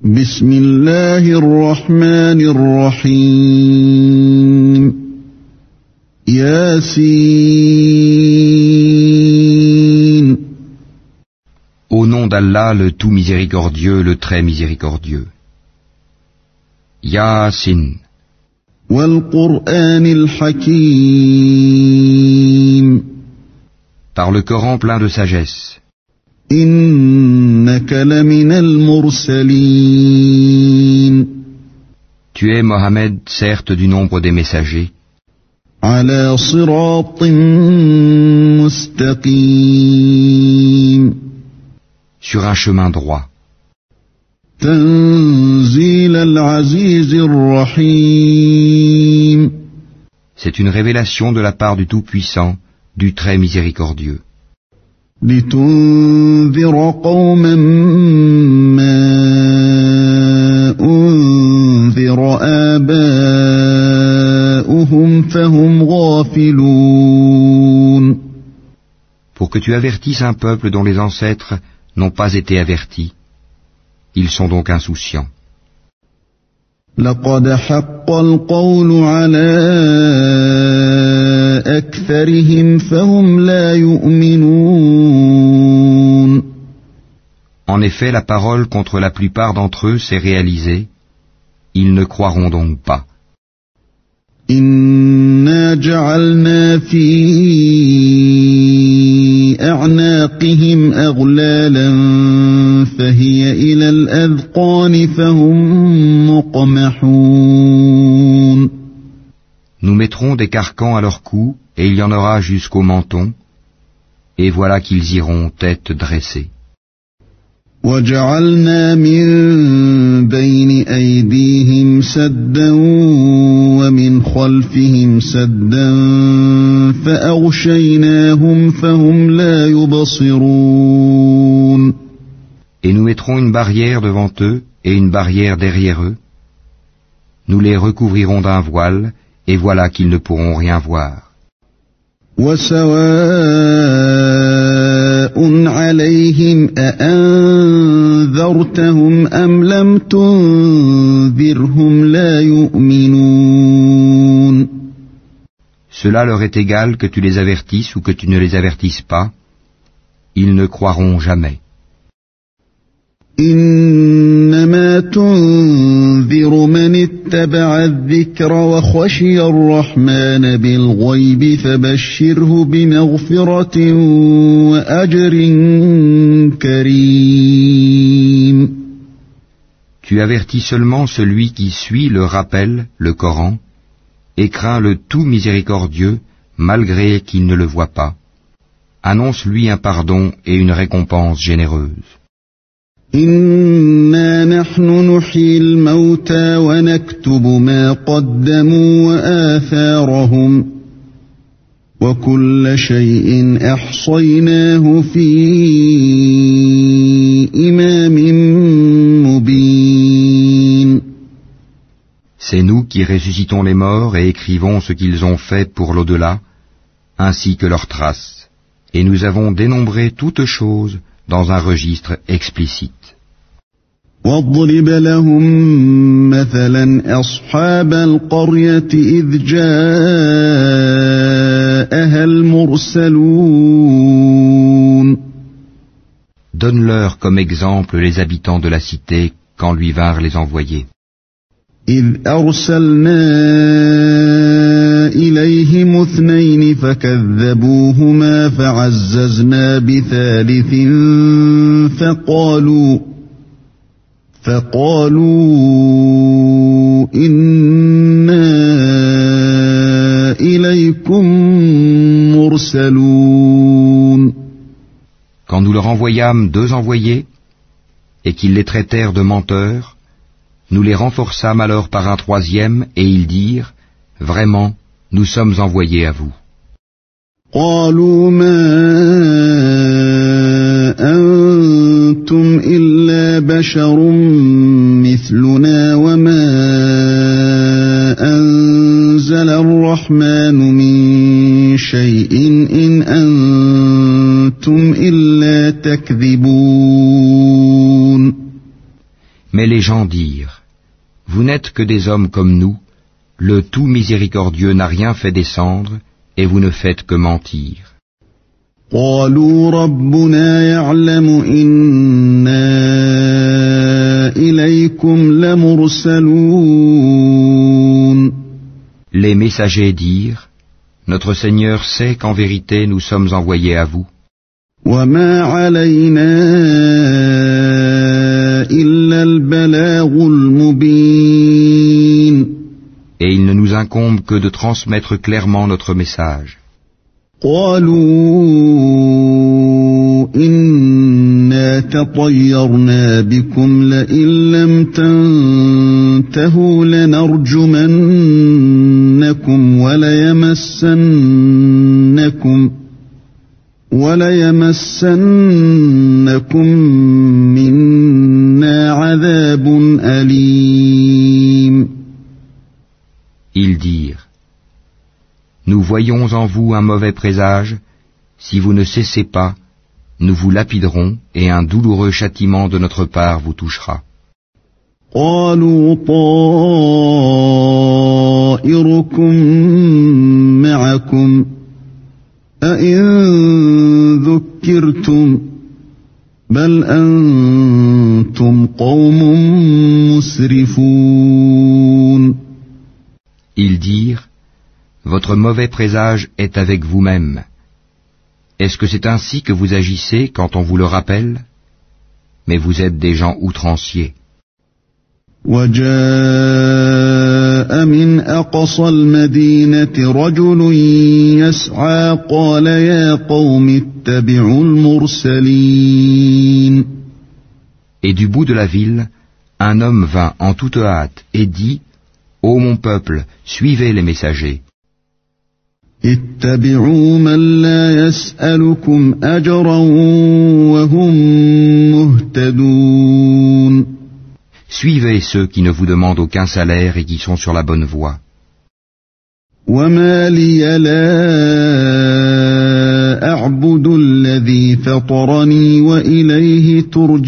بسم الله الرحمن الرحيم ياسين Au nom d'Allah, le tout miséricordieux, le très miséricordieux. Yasin. والقرآن الحكيم Par le Coran plein de sagesse. إنك لمن المرسلين Tu es, Mohammed, certes du nombre des messagers, على صراط مستقيم sur un chemin droit. تنزيل العزيز الرحيم C'est une révélation de la part du Tout-Puissant, du très miséricordieux. لتنذر قوما ما أنذر آباؤهم فهم غافلون Pour que tu avertisses un peuple dont les ancêtres n'ont pas été avertis. Ils sont donc insouciants. لقد حق القول على أكثرهم فهم لا يؤمنون En effet, la parole contre la plupart d'entre eux s'est réalisée. Ils ne croiront donc pas. إنا جعلنا في أعناقهم أغلالا فهي إلى الأذقان فهم مقمحون Nous mettrons des carcans à leur cou, et il y en aura jusqu'au menton, et voilà qu'ils iront tête dressée. وجعلنا من بين أيديهم سدا ومن خلفهم سدا فأغشيناهم فهم لا يبصرون Et nous mettrons une barrière devant eux et une barrière derrière eux. Nous les recouvrirons d'un voile, et voilà qu'ils ne pourront rien voir. وسواء عليهم أأنذرتهم أم لم تنذرهم لا يؤمنون Cela leur est égal que tu les avertisses ou que tu ne les avertisses pas. Ils ne croiront jamais. إنما تنذر من اتبع الذكر وخشي الرحمن بالغيب فبشره بمغفرة وأجر كريم Tu avertis seulement celui qui suit le rappel, le Coran, et craint le tout miséricordieux, malgré qu'il ne le voit pas. Annonce-lui un pardon et une récompense généreuse. إنا نحن نحيي الموتى ونكتب ما قدموا وآثارهم وكل شيء أحصيناه في إمام مبين C'est nous qui ressuscitons les morts et écrivons ce qu'ils ont fait pour l'au-delà, ainsi que leurs traces, et nous avons dénombré toutes choses dans un registre explicite. واضرب لهم مثلا أصحاب القرية إذ جاءها المرسلون Donne-leur comme exemple les habitants de la cité quand lui vinrent les envoyés. إذ أرسلنا إليهم اثنين فكذبوهما فعززنا بثالث فقالوا إنا إليكم مرسلون Quand nous leur envoyâmes 2 envoyés, et qu'ils les traitèrent de menteurs, nous les renforçâmes alors par un 3e, et ils dirent, vraiment, nous sommes envoyés à vous. قالوا ما أنتم إلا بشر مثلنا وما أنزل الرحمن من شيء إن أنتم إلا تكذبون Mais les gens dirent, vous n'êtes que des hommes comme nous, le tout miséricordieux n'a rien fait descendre, et vous ne faites que mentir. قالوا ربنا يعلم إنا إليكم لمرسلون. Les messagers dirent, notre Seigneur sait qu'en vérité nous sommes envoyés à vous. وما علينا إلا البلاغ المبين. Et il ne nous incombe que de transmettre clairement notre message. قالوا إنا تطيرنا بكم لئن لم تنتهوا لنرجمنكم وليمسنكم منا عذاب أليم. Ils dirent, nous voyons en vous un mauvais présage, si vous ne cessez pas, nous vous lapiderons et un douloureux châtiment de notre part vous touchera. قالوا طائركم معكم أئن ذكرتم بل أنتم قوم مسرفون. Ils dirent, votre mauvais présage est avec vous-même. Est-ce que c'est ainsi que vous agissez quand on vous le rappelle? Mais vous êtes des gens outranciers. وجاء من أقصى المدينة رجل يسعى قال يا قوم اتبعوا المرسلين. Et du bout de la ville, un homme vint en toute hâte et dit, ô mon peuple, suivez les messagers. اتبعوا من لا يسألكم أجرا وهم مهتدون. Suivez ceux qui ne vous demandent aucun salaire et qui sont sur la bonne voie. وما لي لا أعبد الذي فطرني وإليه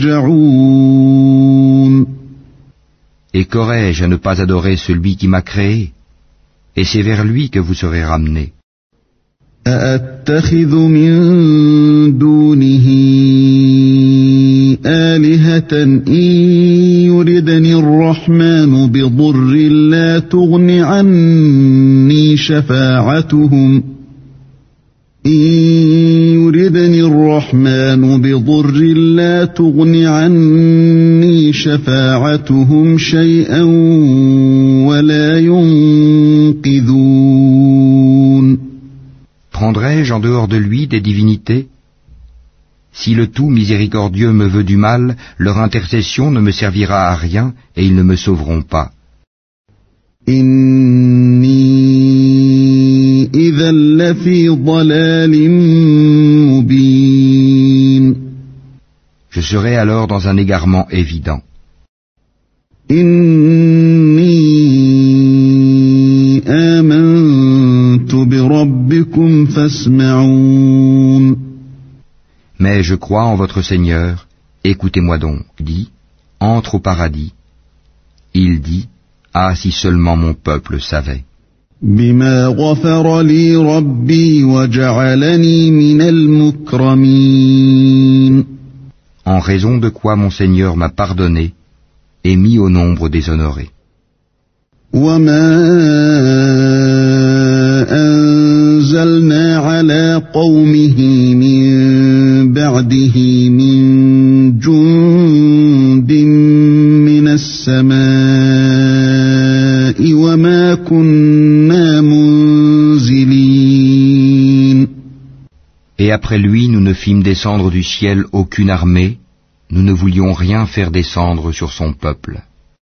ترجعون. Et qu'aurais-je à ne pas adorer celui qui m'a créé? Et c'est vers lui que vous serez ramenés. أأتخذ من دونه آلهة إن يردني الرحمن بضر لا تغن عني شفاعتهم شيئا ولا ينقذون. Prendrai-je en dehors de lui des divinités? Si le tout miséricordieux me veut du mal, leur intercession ne me servira à rien et ils ne me sauveront pas. إني إذا لفي ضلال مبين. Je serai alors dans un égarement évident. إني آمنت بربكم فاسمعون. Mais je crois en votre Seigneur, écoutez-moi donc, dit, entre au paradis. Il dit, ah si seulement mon peuple savait. بما غفر لي ربي وجعلني من المكرمين. En raison de quoi mon Seigneur m'a pardonné et mis au nombre des honorés. وما أنزلنا على قومه من بعده من جند من السماء وما كنا منزلين. Et après lui, nous ne fîmes descendre du ciel aucune armée, nous ne voulions rien faire descendre sur son peuple.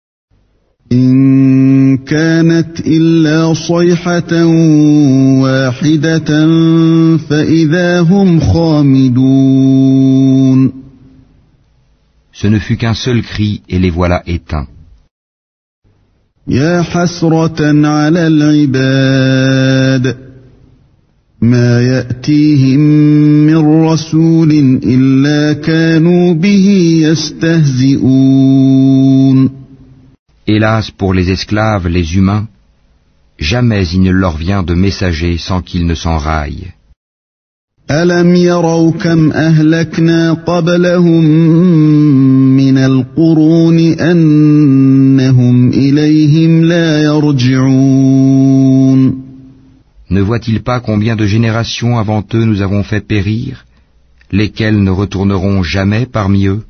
إن كانت إلا صيحة واحدة فإذا هم خامدون. Ce ne fut qu'un seul cri et les voilà éteints. يا حسرة على العباد ما يأتيهم من رسول إلا كانوا به يستهزئون. Hélas pour les esclaves, les humains, jamais il ne leur vient de messager sans qu'ils ne s'enraillent. ألم يروا كم أهلكنا قبلهم من القرون أنهم إليهم لا يرجعون. Ne voient-ils pas combien de générations avant eux nous avons fait périr, lesquelles ne retourneront jamais parmi eux?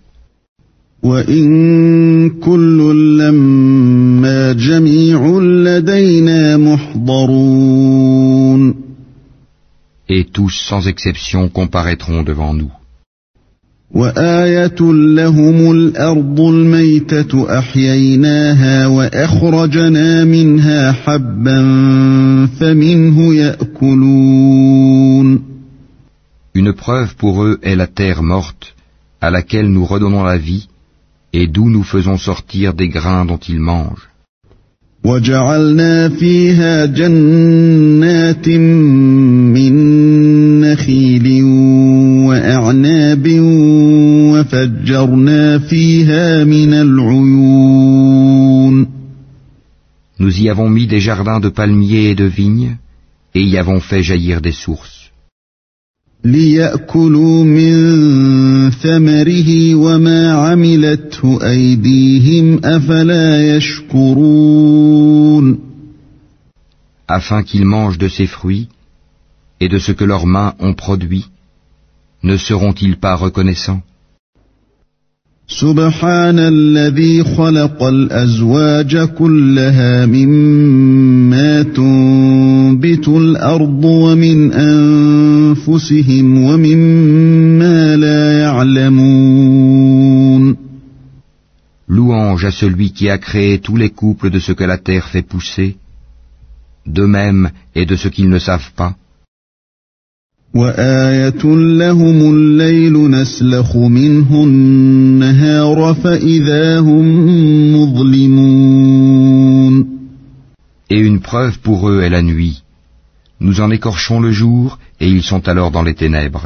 وإن كل لما جميع لدينا محضرون. Et tous sans exception comparaîtront devant nous. وآية لهم الأرض الميتة أحييناها وأخرجنا منها حبا فمنه يأكلون. Une preuve pour eux est la terre morte, à laquelle nous redonnons la vie, et d'où nous faisons sortir des grains dont ils mangent. وجعلنا فيها جنات من نخيل وأعناب وفجرنا فيها من العيون. Nous y avons mis des jardins de palmiers et de vignes, et y avons fait jaillir des sources. ليأكلوا من ثمره وما عملته أيديهم أفلا يشكرون. Afin qu'ils mangent de ses fruits et de ce que leurs mains ont produit, ne seront-ils pas reconnaissants? سبحان الذي خلق الأزواج كلها مما تنبت الأرض ومن أنفسهم ومما لا يعلمون. Louange à celui qui a créé tous les couples de ce que la terre fait pousser, d'eux-mêmes et de ce qu'ils ne savent pas. وآية لهم الليل نسلخ منه النهار فإذا هم مظلمون. Et une preuve pour eux est la nuit. Nous en écorchons le jour et ils sont alors dans les ténèbres.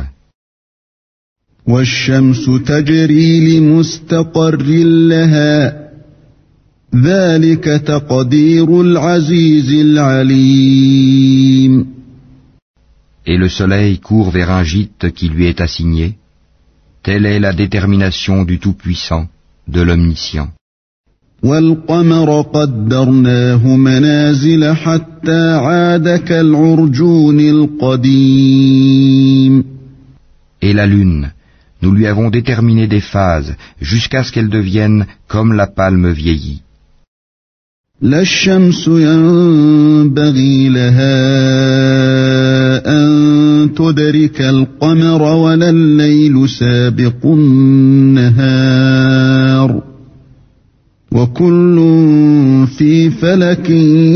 والشمس تجري لمستقر لها ذلك تقدير العزيز العليم. Et le soleil court vers un gîte qui lui est assigné. Telle est la détermination du Tout-Puissant, de l'Omniscient. والقمر قدرناه منازل حتى عاد كالعرجون القديم. Et la lune, nous lui avons déterminé des phases jusqu'à ce qu'elle devienne comme la palme vieillie. لا الشمس ينبغي لها أن تدرك القمر ولا الليل سابق النهار وكل في فلك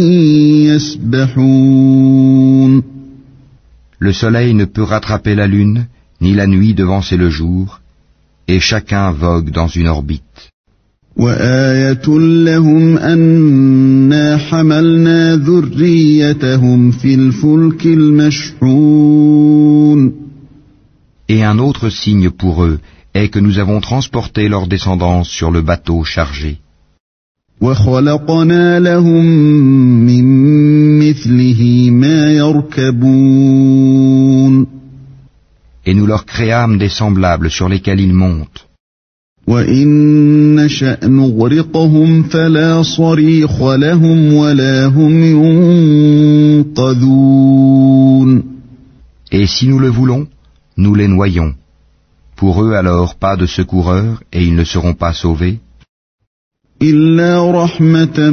يسبحون. Le soleil ne peut rattraper la lune, ni la nuit devancer le jour, et chacun vogue dans une orbite. وآية لهم أنا حملنا ذريتهم في الفلك المشحون. Et un autre signe pour eux est que nous avons transporté leur descendance sur le bateau chargé. وخلقنا لهم من مثله ما يركبون. Et nous leur créâmes des semblables sur lesquels ils montent. وإن نشأ نغرقهم فلا صريخ لهم ولا هم ينقذون. Et si nous le voulons, nous les noyons. Pour eux alors pas de secoureurs et ils ne seront pas sauvés. إلا رحمة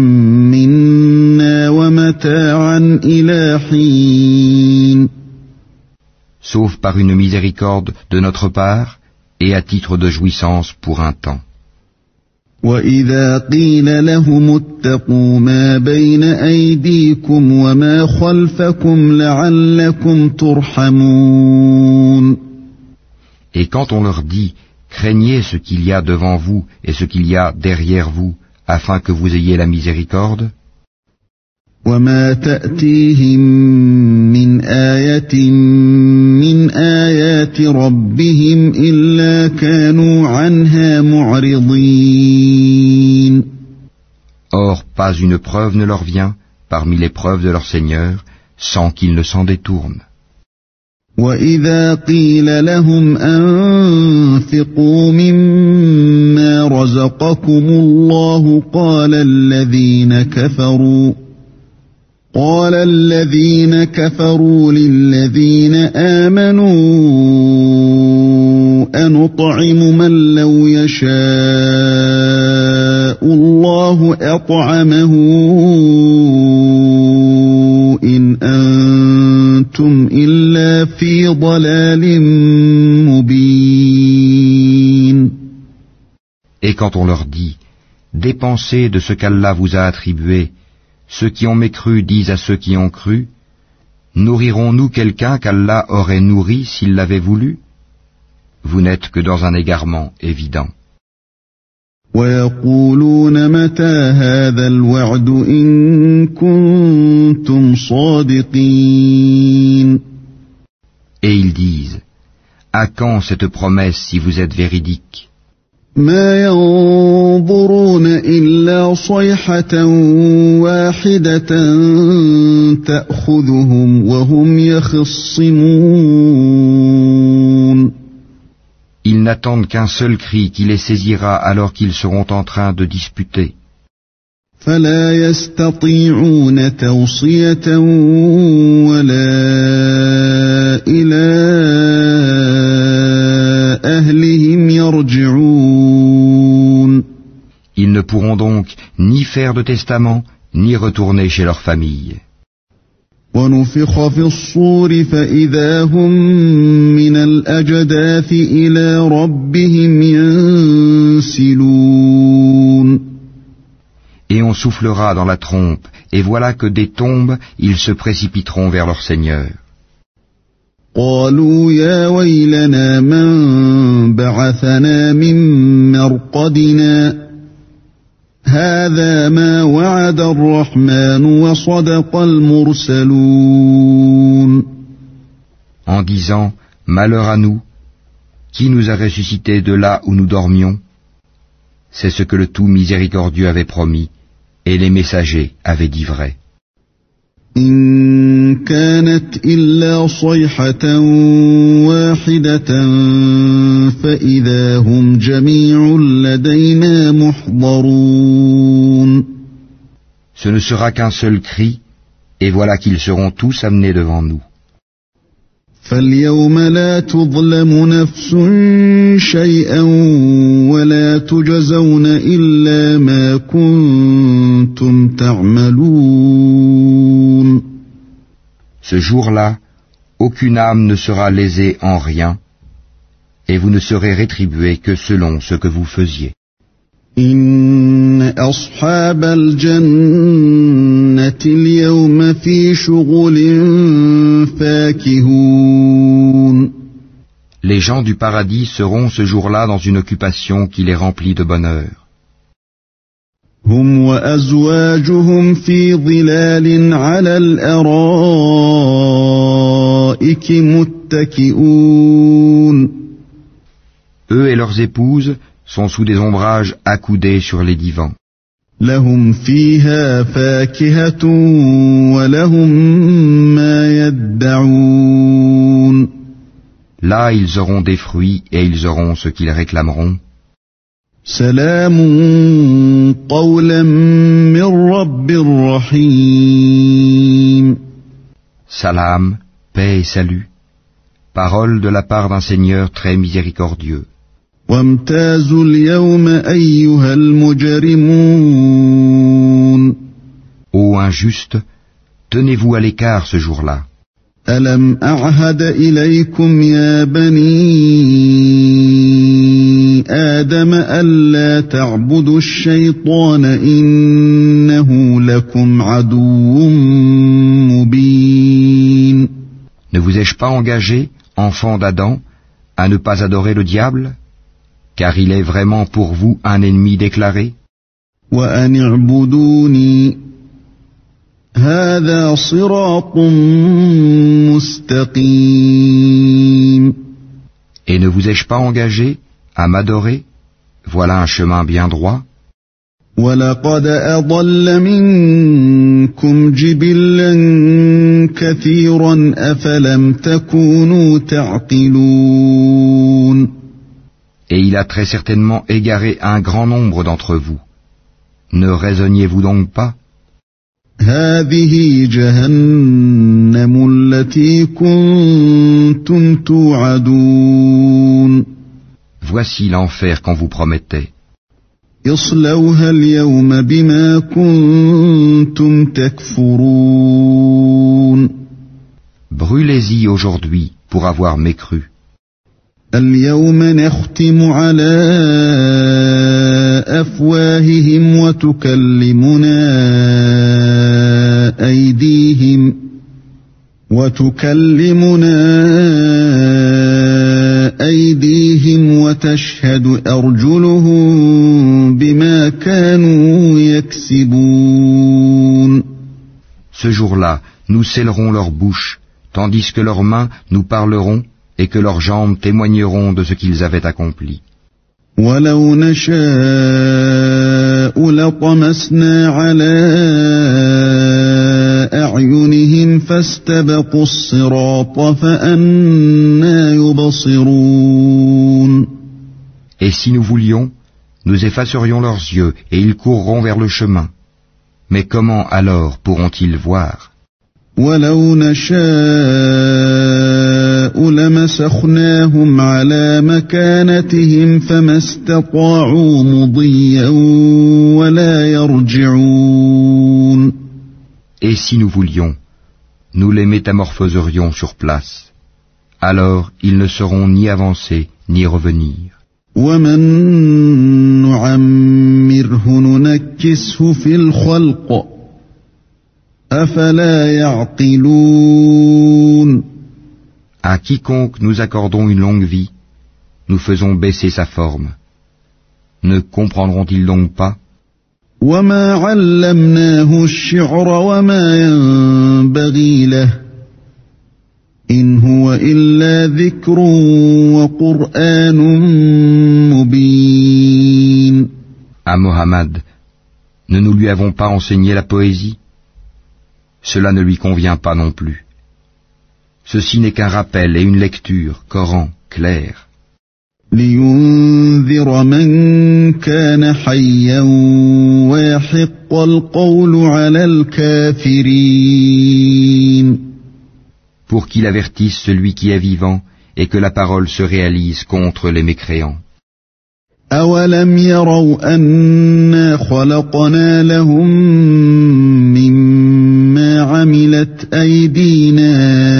منا ومتاعا إلى حين. Sauf par une miséricorde de notre part et à titre de jouissance pour un temps. وإذا قيل لهم اتقوا ما بين أيديكم وما خلفكم لعلكم ترحمون. Et quand on leur dit, craignez ce qu'il y a devant vous et ce qu'il y a derrière vous, afin que vous ayez la miséricorde, وما تأتيهم من آية من آيات ربهم إلا كانوا عنها معرضين. pas une preuve ne leur vient parmi les preuves de leur Seigneur, sans qu'ils ne s'en détournent. وَإِذَا قِيلَ لَهُمْ أَنفِقُوا مِمَّا رَزَقَكُمُ اللَّهُ قَالَ الَّذِينَ كَفَرُوا لِلَّذِينَ آمَنُوا أَنُطْعِمُ مَن لَّوْ يَشَاءُ اللَّهُ أَطْعَمَهُ إِنْ أَنْتُمْ إِلَّا فِي ضَلَالٍ مُبِينٍ. Et quand on leur dit, dépensez de ce qu'Allah vous a attribué, ceux qui ont mécru disent à ceux qui ont cru, nourrirons-nous quelqu'un qu'Allah aurait nourri s'il l'avait voulu? Vous n'êtes que dans un égarement évident. وَيَقُولُونَ مَتَى هَذَا الْوَعْدُ إِن كُنتُمْ صَادِقِينَ. Et ils disent, à quand cette promesse si vous êtes véridiques? مَا يَنظُرُونَ إِلَّا صَيْحَةً وَاحِدَةً تَأْخُذُهُمْ وَهُمْ يَخِصِّمُونَ. Ils n'attendent qu'un seul cri qui les saisira alors qu'ils seront en train de disputer. فَلَا يَسْتَطِيعُونَ تَوْصِيَةً وَلَا إِلَى أَهْلِهِمْ يَرْجِعُونَ. Ils ne pourront donc ni faire de testament, ni retourner chez leur famille. وَنُفِخَ فِي الصُّورِ فَإِذَا هُمْ مِنَ الْأَجْدَاثِ إِلَى رَبِّهِمْ يَنْسِلُونَ. Et on soufflera dans la trompe, et voilà que des tombes, ils se précipiteront vers leur Seigneur. قَالُوا يَا وَيْلَنَا مَنْ بَعَثَنَا مِنْ مَرْقَدِنَا هَذَا مَا وَعَدَ الرَّحْمَنُ وَصَدَقَ الْمُرْسَلُونَ. En disant, malheur à nous, qui nous a ressuscités de là où nous dormions? C'est ce que le tout miséricordieux avait promis, et les messagers avaient dit vrai. إِن كَانَتْ إِلَّا صَيْحَةً وَاحِدَةً فَإِذَا هُمْ جَمِيعٌ لَدَيْنَا مُحْضَرُونَ. Ce ne sera qu'un seul cri, et voilà qu'ils seront tous amenés devant nous. فَالْيَوْمَ لَا تُظْلَمُ نَفْسٌ شَيْئًا وَلَا تُجْزَوْنَ إِلَّا مَا كُنتُمْ تَعْمَلُونَ. Ce jour-là, aucune âme ne sera lésée en rien, et vous ne serez rétribués que selon ce que vous faisiez. إِنَّ أَصْحَابَ الْجَنَّةِ الْيَوْمَ فِي شُغُلٍ فَاكِهُونَ. Les gens du paradis seront ce jour-là dans une occupation qui les remplit de bonheur. هُمْ وَأَزْوَاجُهُمْ فِي ظِلَالٍ عَلَى الْأَرَائِكِ مُتَّكِئُونَ. Eux et leurs épouses sont sous des ombrages accoudés sur les divans. لَهُمْ فِيهَا فَاكِهَةٌ وَلَهُمْ مَا يَدَّعُونَ. Là, ils auront des fruits et ils auront ce qu'ils réclameront. سَلَامٌ قَوْلًا مِّن رَّبٍّ رَّحِيمٍ. Salam, paix et salut, parole de la part d'un Seigneur très miséricordieux. وَامْتَازُوا الْيَوْمَ أَيُّهَا الْمُجْرِمُونَ. Ô injustes, tenez-vous à l'écart ce jour-là. أَلَمْ أَعْهَدْ إِلَيْكُمْ يَا بَنِي آدَمَ أَلَّا تَعْبُدُوا الشَّيْطَانَ إِنَّهُ لَكُمْ عَدُوٌّ مُّبِينٌ. Ne vous ai-je pas engagé, enfants d'Adam, à ne pas adorer le diable, car il est vraiment pour vous un ennemi déclaré? وَأَنِ اعْبُدُونِي هَذَا صِرَاطٌ مُّسْتَقِيمٌ. Et ne vous ai-je pas engagé à m'adorer? Voilà un chemin bien droit. وَلَقَدْ أَضَلَّ مِنكُمْ جِبِلًّا كَثِيرًا أَفَلَمْ تَكُونُوا تَعْقِلُونَ. Et il a très certainement égaré un grand nombre d'entre vous. Ne raisonniez-vous donc pas? هَذِهِ جَهَنَّمُ الَّتِي كُنتُمْ تُوعَدُونَ. Voici l'enfer qu'on vous promettait. اصْلَوْهَا الْيَوْمَ بِمَا كُنتُمْ تَكْفُرُونَ. Brûlez-y aujourd'hui pour avoir mécru. الْيَوْمَ نَخْتِمُ عَلَى أَفْوَاهِهِمْ وَتُكَلِّمُنَا أَيْدِيهِمْ وَتَشْهَدُ أَرْجُلُهُم بِمَا كَانُوا يَكْسِبُونَ. Ce jour-là, nous scellerons leurs bouches, tandis que leurs mains nous parleront et que leurs jambes témoigneront de ce qu'ils avaient accompli. وَلَوْ نَشَاءُ لَطَمَسْنَا عَلَى أَعْيُنِهِمْ فَاسْتَبَقُوا الصِّرَاطَ فَأَنَّىٰ يُبْصِرُونَ. Et si nous voulions, nous effacerions leurs yeux et ils courront vers le chemin. Mais comment alors pourront-ils voir? وَلَوْ نَشَاءُ لَمَسَخْنَاهُمْ عَلَى مَكَانَتِهِمْ فَمَا اسْتَطَاعُوا مُضِيًّا وَلَا يَرْجِعُونَ. Et si nous voulions, nous les métamorphoserions sur place. Alors ils ne sauront ni avancer ni revenir. وَمَن نُّعَمِّرْهُ نُنَكِّسْهُ فِي الْخَلْقِ أَفَلَا يَعْقِلُونَ. À quiconque nous accordons une longue vie, nous faisons baisser sa forme. Ne comprendront-ils donc pas? وَمَا عَلَّمْنَاهُ الشِّعْرَ وَمَا يَنبَغِي لَهُ إِنْ هُوَ إِلَّا ذِكْرٌ وَقُرْآنٌ مُبِينٌ. À Mohammed, ne nous lui avons pas enseigné la poésie? Cela ne lui convient pas non plus. Ceci n'est qu'un rappel et une lecture, Coran, clair. لِيُنذِرَ مَن كَانَ حَيًّا وَيَحِقَّ الْقَوْلُ عَلَى الْكَافِرِينَ. Pour qu'il avertisse celui qui est vivant et que la parole se réalise contre les mécréants. أَوَلَمْ يَرَوْا أَنَّا خَلَقْنَا لَهُم مِّمَّا عَمِلَتْ أَيْدِينَا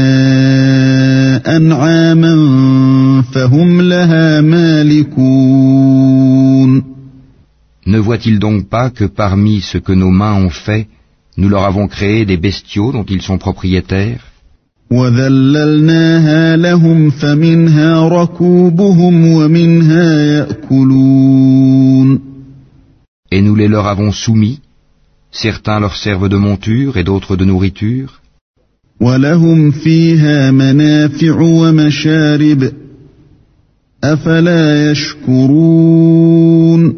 أَنْعَامًا فَهُمْ لَهَا مَالِكُونَ. Ne voient-ils donc pas que parmi ce que nos mains ont fait, nous leur avons créé des bestiaux dont ils sont propriétaires? وَذَلَّلْنَاهَا لَهُمْ فَمِنْهَا رَكُوبُهُمْ وَمِنْهَا يَأْكُلُونَ. Et nous les leur avons soumis, certains leur servent de monture et d'autres de nourriture. وَلَهُمْ فِيهَا مَنَافِعُ وَمَشَارِبُ أَفَلَا يَشْكُرُونَ.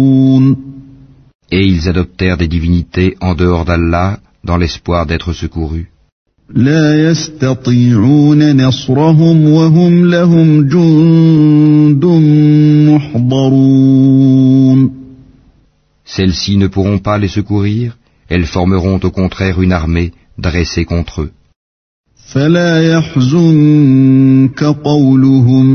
Et ils adoptèrent des divinités en dehors d'Allah dans l'espoir d'être secourus. لا يستطيعون نصرهم وهم لهم جند محضرون. Celles-ci ne pourront pas les secourir, elles formeront au contraire une armée dressée contre eux. فلا يحزنك قولهم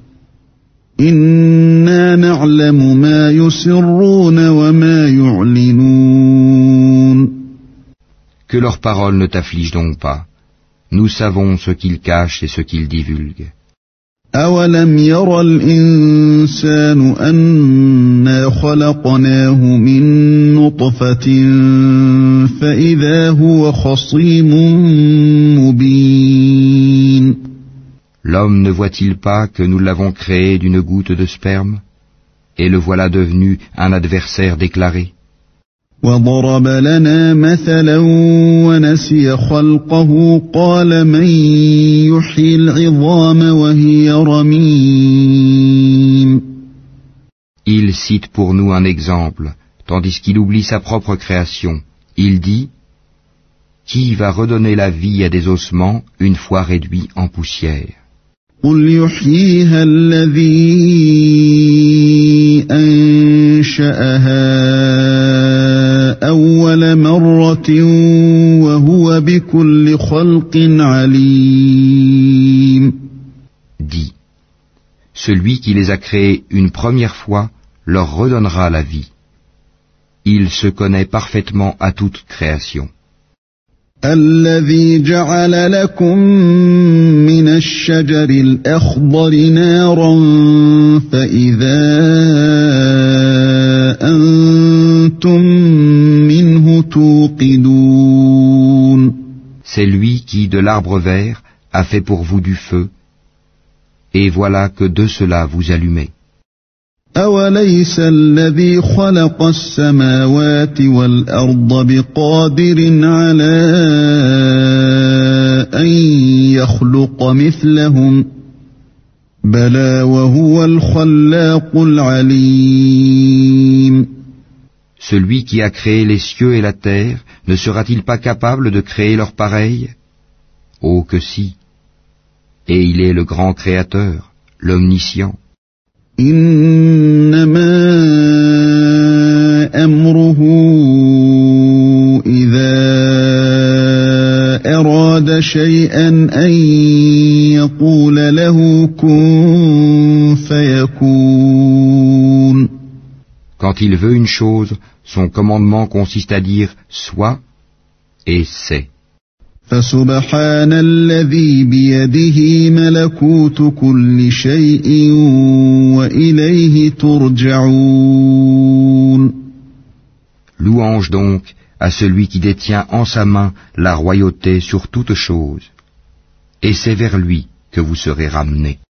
إنا نعلم ما يسرون وما يعلنون. Que leurs paroles ne t'affligent donc pas. Nous savons ce qu'ils cachent et ce qu'ils divulguent. أَوَلَمْ يَرَ الْإِنسَانُ أَنَّا خَلَقْنَاهُ مِن نُّطْفَةٍ فَإِذَا هُوَ خَصِيمٌ مُّبِينٌ. L'homme ne voit-il pas que nous l'avons créé d'une goutte de sperme, et le voilà devenu un adversaire déclaré? وَضَرَبَ لَنَا مَثَلًا وَنَسِيَ خَلْقَهُ قَالَ مَن يُحْيِي الْعِظَامَ وَهِيَ رَمِيمٌ. Il cite pour nous un exemple, tandis qu'il oublie sa propre création. Il dit: Qui va redonner la vie à des ossements une fois réduits en poussière? قل يحييها الذي أنشأها أول مرة وهو بكل خلق عليم. Dis: Celui qui les a créés une première fois leur redonnera la vie. Il se connaît parfaitement à toute création. الذي جعل لكم من الشجر الأخضر نارا فإذا أنتم منه توقدون. C'est lui qui, de l'arbre vert, a fait pour vous du feu, et voilà que de cela vous allumez. أوليس الذي خلق السماوات والأرض بقادر على أن يخلق مثلهم بلى وهو الخلاق العليم. Celui qui a créé les cieux et la terre, ne sera-t-il pas capable de créer leur pareil? Oh que si! Et il est le grand créateur, l'omniscient. إنما أمره إذا أراد شيئا أن يقول له كن فيكون. Quand il veut une chose, son commandement consiste à dire sois, et c'est. فسبحان الذي بيده ملكوت كل شيء وإليه ترجعون. Louange donc à celui qui détient en sa main la royauté sur toute chose, et c'est vers lui que vous serez ramenés.